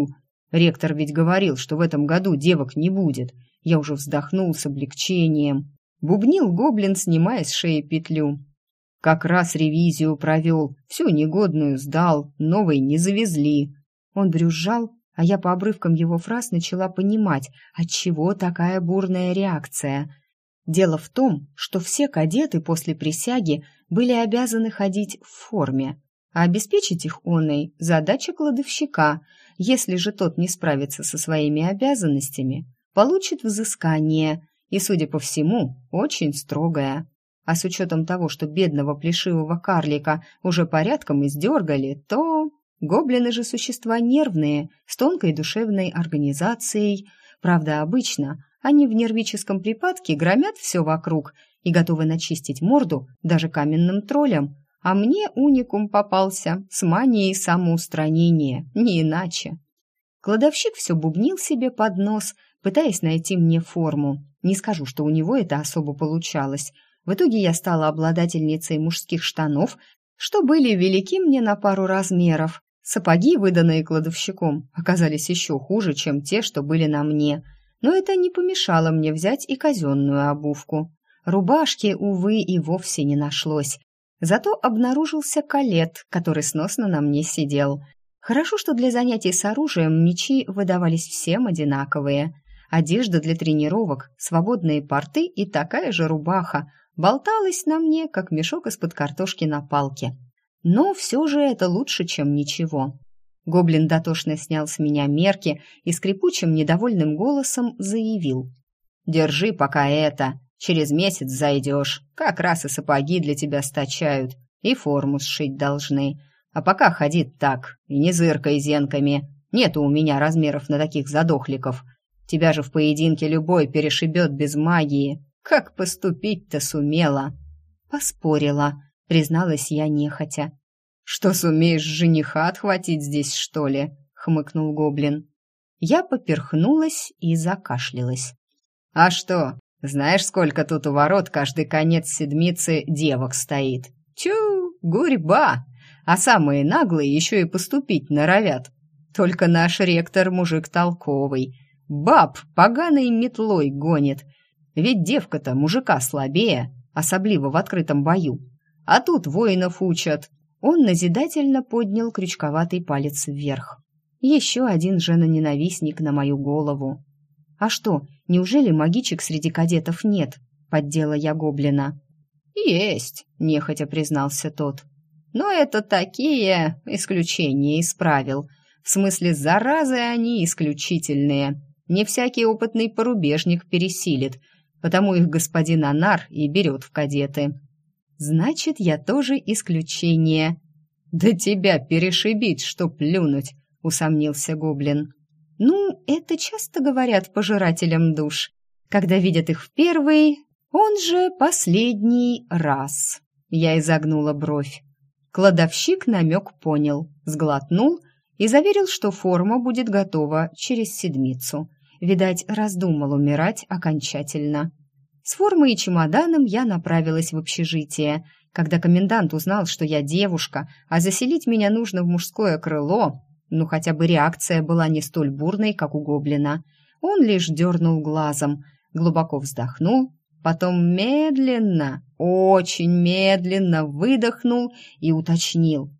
Ректор ведь говорил, что в этом году девок не будет. Я уже вздохнул с облегчением. Бубнил гоблин, снимая с шеи петлю. Как раз ревизию провел, всю негодную сдал, новой не завезли. Он брюзжал, а я по обрывкам его фраз начала понимать, отчего такая бурная реакция. Дело в том, что все кадеты после присяги были обязаны ходить в форме, а обеспечить их оной задача кладовщика. Если же тот не справится со своими обязанностями, получит взыскание, и, судя по всему, очень строгое. А с учетом того, что бедного плешивого карлика уже порядком издергали, то... Гоблины же существа нервные, с тонкой душевной организацией. Правда, обычно они в нервическом припадке громят все вокруг и готовы начистить морду даже каменным троллям. А мне уникум попался с манией самоустранения, не иначе. Кладовщик все бубнил себе под нос, пытаясь найти мне форму. Не скажу, что у него это особо получалось. В итоге я стала обладательницей мужских штанов, что были велики мне на пару размеров. Сапоги, выданные кладовщиком, оказались еще хуже, чем те, что были на мне. Но это не помешало мне взять и казенную обувку. Рубашки, увы, и вовсе не нашлось. Зато обнаружился калет, который сносно на мне сидел. Хорошо, что для занятий с оружием мечи выдавались всем одинаковые. Одежда для тренировок, свободные порты и такая же рубаха болталась на мне, как мешок из-под картошки на палке. Но все же это лучше, чем ничего. Гоблин дотошно снял с меня мерки и скрипучим недовольным голосом заявил. «Держи пока это, через месяц зайдешь, как раз и сапоги для тебя стачают, и форму сшить должны. А пока ходи так, и не зыркай зенками, нету у меня размеров на таких задохликов. Тебя же в поединке любой перешибет без магии. Как поступить-то сумела?» «Поспорила», — призналась я нехотя. «Что, сумеешь жениха отхватить здесь, что ли?» — хмыкнул гоблин. Я поперхнулась и закашлялась. «А что, знаешь, сколько тут у ворот каждый конец седмицы девок стоит? Тю, гурьба! А самые наглые еще и поступить норовят. Только наш ректор мужик толковый, баб поганой метлой гонит. Ведь девка-то мужика слабее, особливо в открытом бою. А тут воинов учат». Он назидательно поднял крючковатый палец вверх. Еще один женоненавистник на мою голову. «А что, неужели магичек среди кадетов нет?» — поддела я гоблина. «Есть», — нехотя признался тот. «Но это такие исключения из правил. В смысле, заразы они исключительные. Не всякий опытный порубежник пересилит, потому их господин Анар и берет в кадеты». «Значит, я тоже исключение». «Да тебя перешибить, что плюнуть», — усомнился гоблин. «Ну, это часто говорят пожирателям душ, когда видят их в первый, он же последний раз». Я изогнула бровь. Кладовщик намек понял, сглотнул и заверил, что форма будет готова через седмицу. Видать, раздумал умирать окончательно. С формой и чемоданом я направилась в общежитие. Когда комендант узнал, что я девушка, а заселить меня нужно в мужское крыло, ну хотя бы реакция была не столь бурной, как у гоблина. Он лишь дернул глазом, глубоко вздохнул, потом медленно, очень медленно выдохнул и уточнил.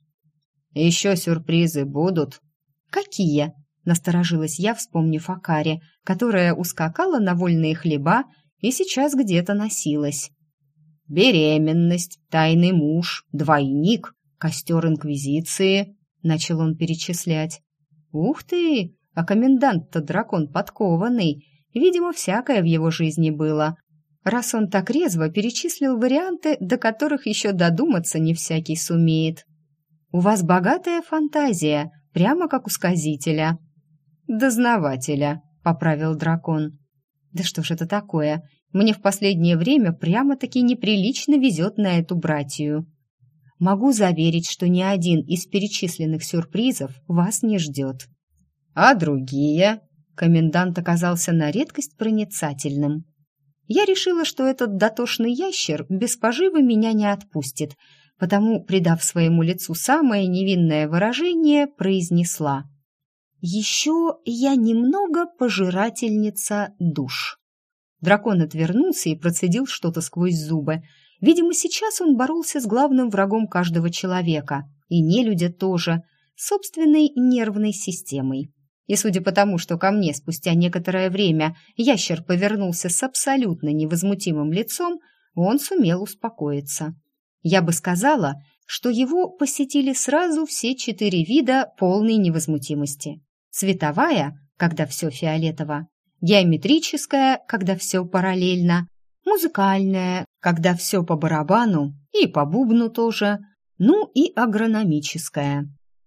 «Еще сюрпризы будут?» «Какие?» — насторожилась я, вспомнив о Каре, которая ускакала на вольные хлеба и сейчас где-то носилась. «Беременность, тайный муж, двойник, костер инквизиции», — начал он перечислять. «Ух ты! А комендант-то дракон подкованный. Видимо, всякое в его жизни было, раз он так резво перечислил варианты, до которых еще додуматься не всякий сумеет. У вас богатая фантазия, прямо как у сказителя». «Дознавателя», — поправил дракон. «Да что ж это такое? Мне в последнее время прямо-таки неприлично везет на эту братью. Могу заверить, что ни один из перечисленных сюрпризов вас не ждет». «А другие?» Комендант оказался на редкость проницательным. Я решила, что этот дотошный ящер без поживы меня не отпустит, потому, придав своему лицу самое невинное выражение, произнесла. Еще я немного пожирательница душ. Дракон отвернулся и процедил что-то сквозь зубы. Видимо, сейчас он боролся с главным врагом каждого человека, и нелюдя тоже, собственной нервной системой. И судя по тому, что ко мне спустя некоторое время ящер повернулся с абсолютно невозмутимым лицом, он сумел успокоиться. Я бы сказала, что его посетили сразу все 4 вида полной невозмутимости. Цветовая, когда все фиолетово, геометрическая, когда все параллельно, музыкальная, когда все по барабану и по бубну тоже, ну и агрономическая.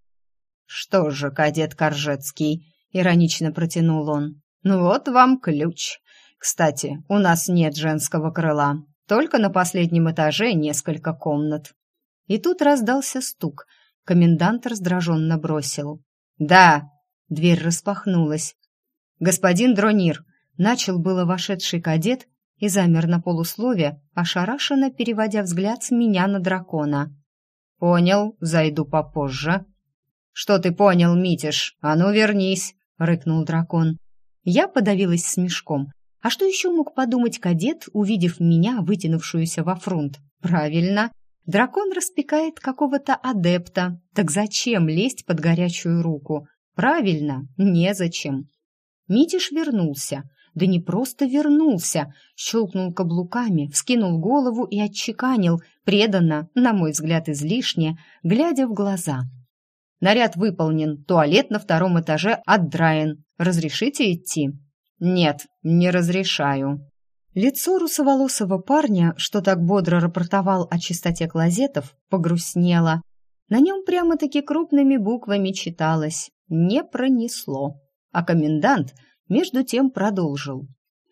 «Что же, кадет Коржецкий», — иронично протянул он, — «ну вот вам ключ. Кстати, у нас нет женского крыла, только на последнем этаже несколько комнат». И тут раздался стук. Комендант раздраженно бросил: «Да!» — дверь распахнулась. «Господин Дронир», — начал было вошедший кадет и замер на полуслове, ошарашенно переводя взгляд с меня на дракона. «Понял, зайду попозже». «Что ты понял, Митиш? А ну вернись!» — рыкнул дракон. Я подавилась смешком. А что еще мог подумать кадет, увидев меня, вытянувшуюся во фрунт? Правильно, дракон распекает какого-то адепта. Так зачем лезть под горячую руку? Правильно, незачем. Митиш вернулся. Да не просто вернулся, щелкнул каблуками, вскинул голову и отчеканил, преданно, на мой взгляд излишне, глядя в глаза. «Наряд выполнен, туалет на 2 этаже отдраен. Разрешите идти?» «Нет, не разрешаю». Лицо русоволосого парня, что так бодро рапортовал о чистоте клозетов, погрустнело. На нем прямо-таки крупными буквами читалось: «Не пронесло». А комендант между тем продолжил: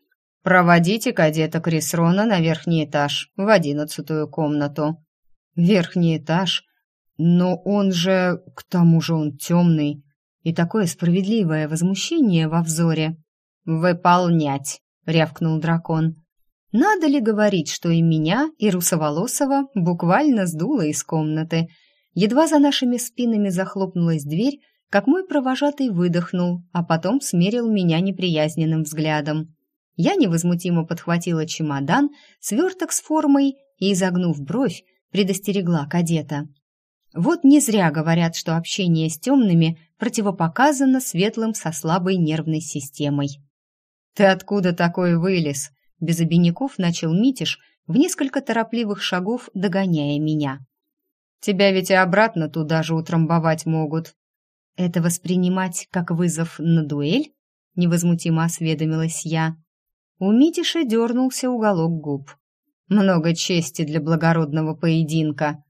«Проводите кадета Крисрона на верхний этаж, в 11-ю комнату». «Верхний этаж? Но он же... К тому же он темный». И такое справедливое возмущение во взоре. «Выполнять!» — рявкнул дракон. Надо ли говорить, что и меня, и русоволосого буквально сдуло из комнаты. Едва за нашими спинами захлопнулась дверь, как мой провожатый выдохнул, а потом смерил меня неприязненным взглядом. Я невозмутимо подхватила чемодан, сверток с формой и, изогнув бровь, предостерегла кадета. Вот не зря говорят, что общение с темными противопоказано светлым со слабой нервной системой. «Ты откуда такой вылез?» Без обиняков начал Митиш, в несколько торопливых шагов догоняя меня. «Тебя ведь и обратно туда же утрамбовать могут». «Это воспринимать как вызов на дуэль?» — невозмутимо осведомилась я. У Митиша дернулся уголок губ. «Много чести для благородного поединка».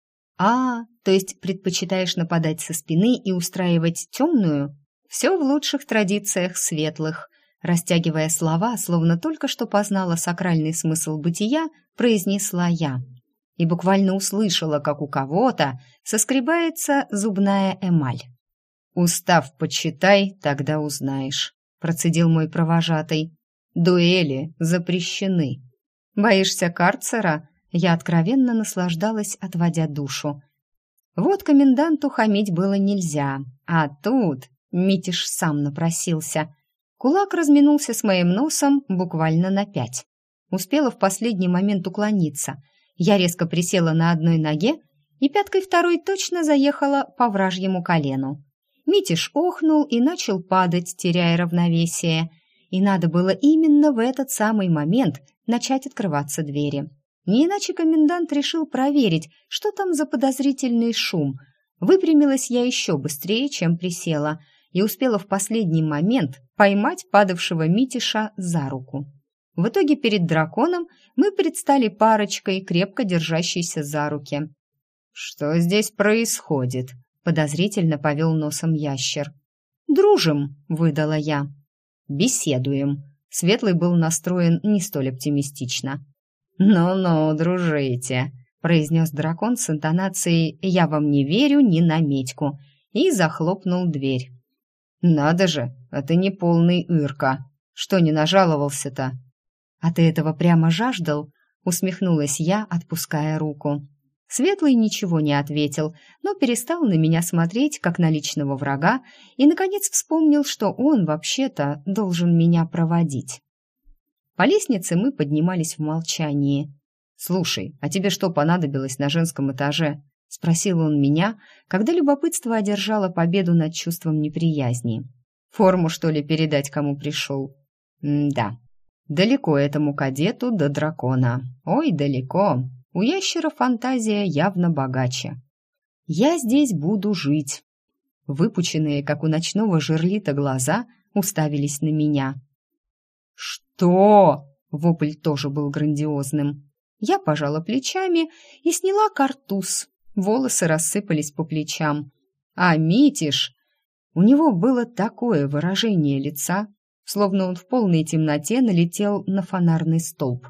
То есть предпочитаешь нападать со спины и устраивать темную? Все в лучших традициях светлых». Растягивая слова, словно только что познала сакральный смысл бытия, произнесла я. И буквально услышала, как у кого-то соскребается зубная эмаль. «Устав почитай, тогда узнаешь», — процедил мой провожатый. «Дуэли запрещены». «Боишься карцера?» Я откровенно наслаждалась, отводя душу. Вот коменданту хамить было нельзя, а тут Митиш сам напросился. Кулак разминулся с моим носом буквально на 5. Успела в последний момент уклониться. Я резко присела на одной ноге и пяткой второй точно заехала по вражьему колену. Митиш охнул и начал падать, теряя равновесие. И надо было именно в этот самый момент начать открываться двери. Не иначе комендант решил проверить, что там за подозрительный шум. Выпрямилась я еще быстрее, чем присела, и успела в последний момент поймать падавшего Митиша за руку. В итоге перед драконом мы предстали парочкой, крепко держащейся за руки. «Что здесь происходит?» — подозрительно повел носом ящер. «Дружим», — выдала я. «Беседуем». Светлый был настроен не столь оптимистично. «Ну-ну, дружите», — произнес дракон с интонацией «я вам не верю ни на медьку» и захлопнул дверь. «Надо же, а ты не полный Ирка. Что не нажаловался-то?» «А ты этого прямо жаждал?» — усмехнулась я, отпуская руку. Светлый ничего не ответил, но перестал на меня смотреть, как на личного врага, и, наконец, вспомнил, что он, вообще-то, должен меня проводить. По лестнице мы поднимались в молчании. «Слушай, а тебе что понадобилось на женском этаже?» — спросил он меня, когда любопытство одержало победу над чувством неприязни. «Форму, что ли, передать, кому пришел?» «Да. Далеко этому кадету до дракона. Ой, далеко. У ящера фантазия явно богаче. Я здесь буду жить». Выпученные, как у ночного жерлита, глаза уставились на меня. «Что?» — вопль тоже был грандиозным. Я пожала плечами и сняла картуз. Волосы рассыпались по плечам. А Митиш... У него было такое выражение лица, словно он в полной темноте налетел на фонарный столб.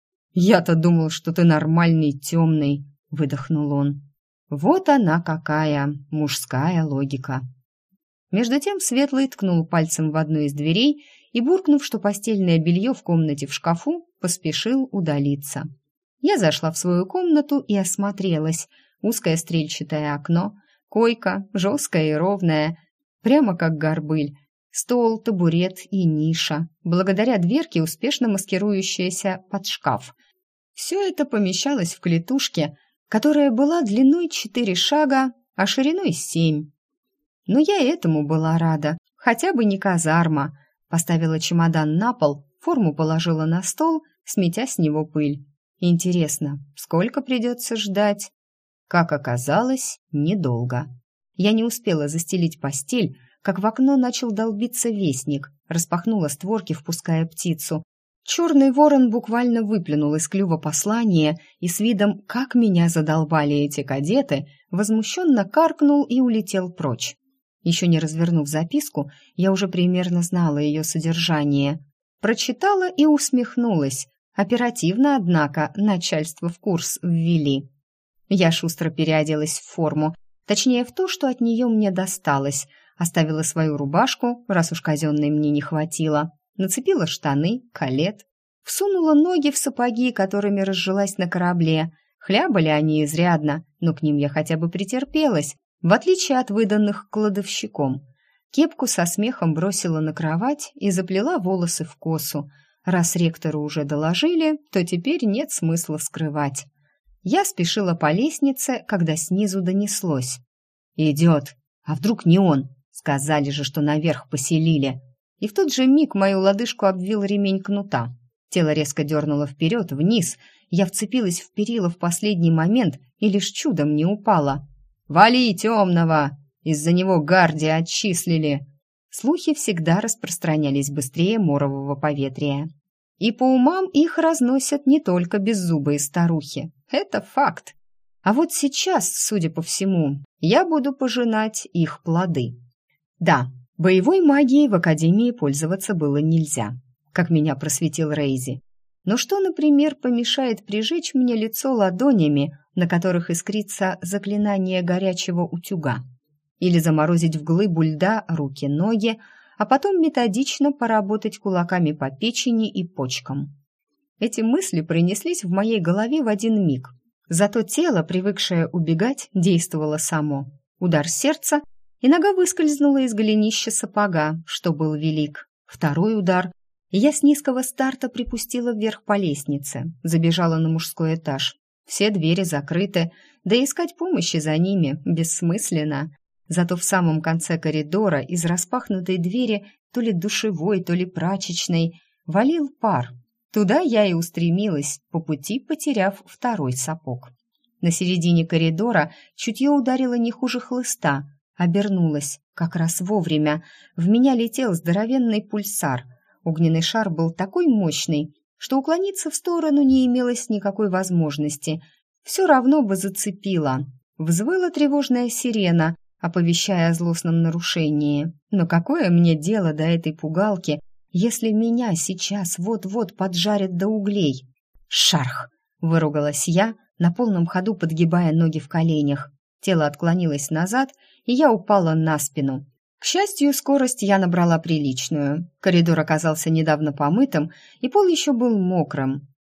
«Я-то думал, что ты нормальный темный», — выдохнул он. «Вот она какая мужская логика». Между тем Светлый ткнул пальцем в одну из дверей и, буркнув, что постельное белье в комнате в шкафу, поспешил удалиться. Я зашла в свою комнату и осмотрелась. Узкое стрельчатое окно, койка, жесткая и ровная, прямо как горбыль, стол, табурет и ниша, благодаря дверке, успешно маскирующаяся под шкаф. Все это помещалось в клетушке, которая была длиной 4 шага, а шириной 7. Но я этому была рада, хотя бы не казарма. Поставила чемодан на пол, форму положила на стол, сметя с него пыль. Интересно, сколько придется ждать? Как оказалось, недолго. Я не успела застелить постель, как в окно начал долбиться вестник, распахнула створки, впуская птицу. Черный ворон буквально выплюнул из клюва послание и с видом «как меня задолбали эти кадеты» возмущенно каркнул и улетел прочь. Еще не развернув записку, я уже примерно знала ее содержание. Прочитала и усмехнулась. Оперативно, однако, начальство в курс ввели. Я шустро переоделась в форму, точнее в то, что от нее мне досталось. Оставила свою рубашку, раз уж казенной мне не хватило. Нацепила штаны, калет. Всунула ноги в сапоги, которыми разжилась на корабле. Хлябали они изрядно, но к ним я хотя бы претерпелась, в отличие от выданных кладовщиком. Кепку со смехом бросила на кровать и заплела волосы в косу. Раз ректору уже доложили, то теперь нет смысла скрывать. Я спешила по лестнице, когда снизу донеслось. «Идет! А вдруг не он? Сказали же, что наверх поселили!» И в тот же миг мою лодыжку обвил ремень кнута. Тело резко дернуло вперед, вниз. Я вцепилась в перила в последний момент и лишь чудом не упала. «Вали темного! Из-за него гардия отчислили!» Слухи всегда распространялись быстрее морового поветрия. И по умам их разносят не только беззубые старухи. Это факт. А вот сейчас, судя по всему, я буду пожинать их плоды. Да, боевой магией в Академии пользоваться было нельзя, как меня просветил Рейзи. Но что, например, помешает прижечь мне лицо ладонями, на которых искрится заклинание горячего утюга? Или заморозить в глыбу льда руки-ноги, а потом методично поработать кулаками по печени и почкам. Эти мысли пронеслись в моей голове в один миг. Зато тело, привыкшее убегать, действовало само. Удар сердца, и нога выскользнула из голенища сапога, что был велик. Второй удар, и я с низкого старта припустила вверх по лестнице, забежала на мужской этаж. Все двери закрыты, да искать помощи за ними бессмысленно. Зато в самом конце коридора из распахнутой двери, то ли душевой, то ли прачечной, валил пар. Туда я и устремилась, по пути потеряв второй сапог. На середине коридора чутье ударило не хуже хлыста. Обернулась, как раз вовремя. В меня летел здоровенный пульсар. Огненный шар был такой мощный, что уклониться в сторону не имелось никакой возможности. Все равно бы зацепило. Взвыла тревожная сирена, оповещая о злостном нарушении. Но какое мне дело до этой пугалки, если меня сейчас вот-вот поджарят до углей? «Шарх!» — выругалась я, на полном ходу подгибая ноги в коленях. Тело отклонилось назад, и я упала на спину. К счастью, скорость я набрала приличную. Коридор оказался недавно помытым, и пол еще был мокрым.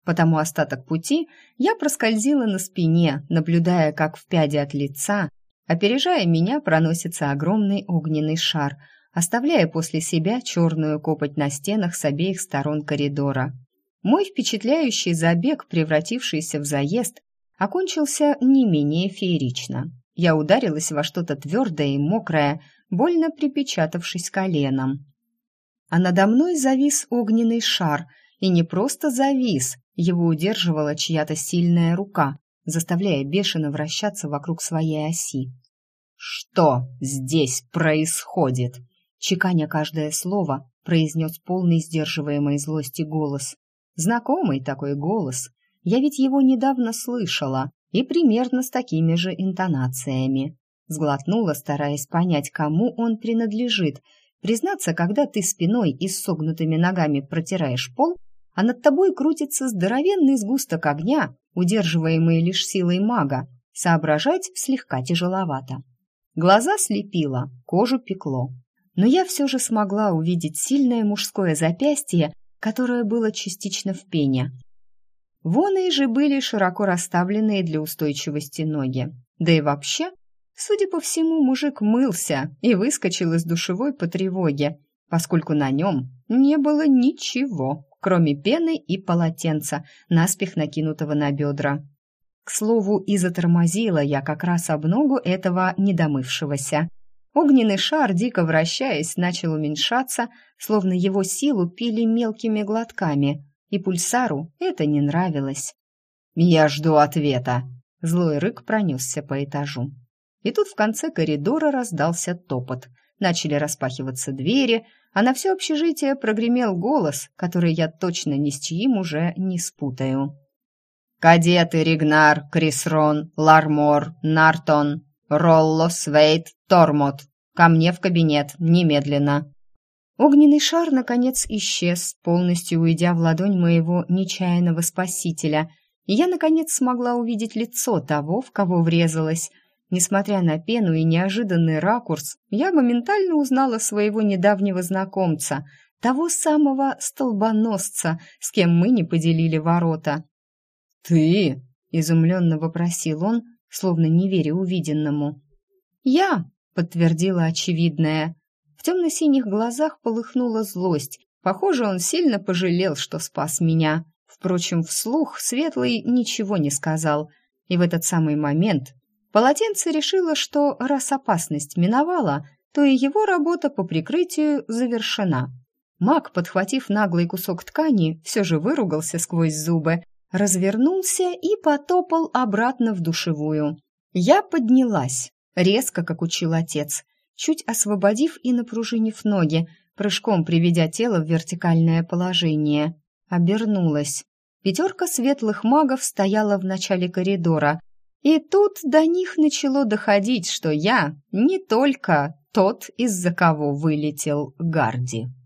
Потому остаток пути я проскользила на спине, наблюдая, как в пяде от лица, опережая меня, проносится огромный огненный шар, оставляя после себя черную копоть на стенах с обеих сторон коридора. Мой впечатляющий забег, превратившийся в заезд, окончился не менее феерично. Я ударилась во что-то твердое и мокрое, больно припечатавшись коленом. А надо мной завис огненный шар, и не просто завис, его удерживала чья-то сильная рука, заставляя бешено вращаться вокруг своей оси. «Что здесь происходит?» Чеканя каждое слово, произнес полный сдерживаемой злости голос. Знакомый такой голос. Я ведь его недавно слышала, и примерно с такими же интонациями. Сглотнула, стараясь понять, кому он принадлежит. Признаться, когда ты спиной и с согнутыми ногами протираешь пол, а над тобой крутится здоровенный сгусток огня, удерживаемый лишь силой мага, соображать слегка тяжеловато. Глаза слепило, кожу пекло. Но я все же смогла увидеть сильное мужское запястье, которое было частично в пене. Воны же были широко расставленные для устойчивости ноги. Да и вообще, судя по всему, мужик мылся и выскочил из душевой по тревоге, поскольку на нем не было ничего, кроме пены и полотенца, наспех накинутого на бедра. К слову, и затормозила я как раз об ногу этого недомывшегося. Огненный шар, дико вращаясь, начал уменьшаться, словно его силу пили мелкими глотками, и пульсару это не нравилось. «Я жду ответа!» Злой рык пронесся по этажу. И тут в конце коридора раздался топот. Начали распахиваться двери, а на все общежитие прогремел голос, который я точно ни с чьим уже не спутаю. «Кадеты Ригнар, Крисрон, Лармор, Нартон, Ролло, Свейт, Тормот, ко мне в кабинет, немедленно!» Огненный шар, наконец, исчез, полностью уйдя в ладонь моего нечаянного спасителя, и я, наконец, смогла увидеть лицо того, в кого врезалась. Несмотря на пену и неожиданный ракурс, я моментально узнала своего недавнего знакомца, того самого столбоносца, с кем мы не поделили ворота. «Ты?» — изумленно вопросил он, словно не веря увиденному. «Я!» — подтвердила очевидное. В темно-синих глазах полыхнула злость. Похоже, он сильно пожалел, что спас меня. Впрочем, вслух Светлый ничего не сказал. И в этот самый момент полотенце решило, что раз опасность миновала, то и его работа по прикрытию завершена. Маг, подхватив наглый кусок ткани, все же выругался сквозь зубы, развернулся и потопал обратно в душевую. Я поднялась, резко, как учил отец, чуть освободив и напружинив ноги, прыжком приведя тело в вертикальное положение. Обернулась. 5 светлых магов стояла в начале коридора, и тут до них начало доходить, что я не только тот, из-за кого вылетел Гарди.